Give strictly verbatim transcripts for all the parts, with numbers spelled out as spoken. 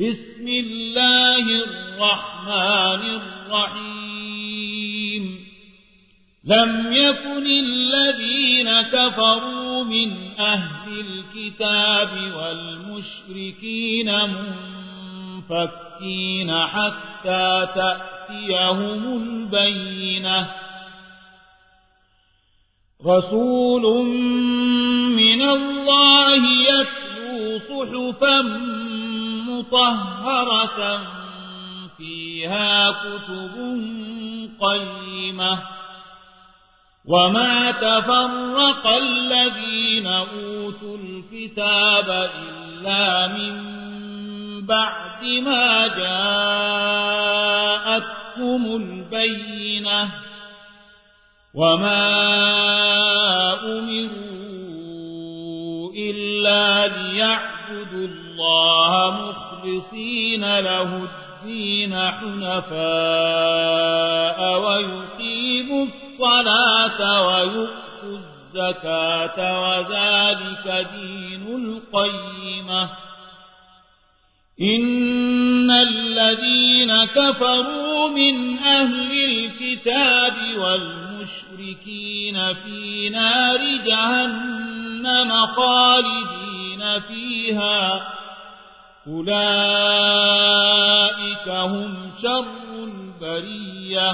بسم الله الرحمن الرحيم لم يكن الذين كفروا من أهل الكتاب والمشركين منفكين حتى تأتيهم البينة رسول من الله يتلو صحفا مطهرة فيها كتب قيمة وما تفرق الذين أوتوا الكتاب إلا من بعد ما جاءتهم البينة وما أمروا إلا ليعبدوا الله مخلصين له الدين حنفاء ويقيموا الصلاة ويؤتوا الزكاة وذلك دين القيمة إن الذين كفروا من أهل الكتاب والمشركين في نار جهنم خالدين فيها أولئك هم شر البرية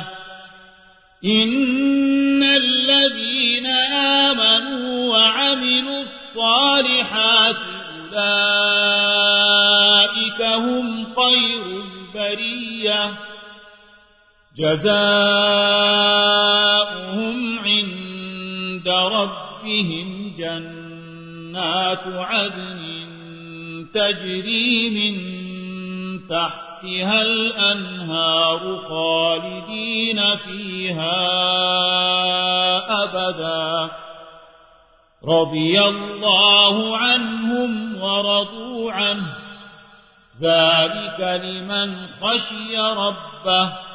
إن الذين آمنوا وعملوا الصالحات أولئك هم خير البرية جزاؤهم عند ربهم جنات عدن تجري من تحتها الأنهار خالدين فيها أبدا رضي الله عنهم ورضوا عنه ذلك لمن خشي ربه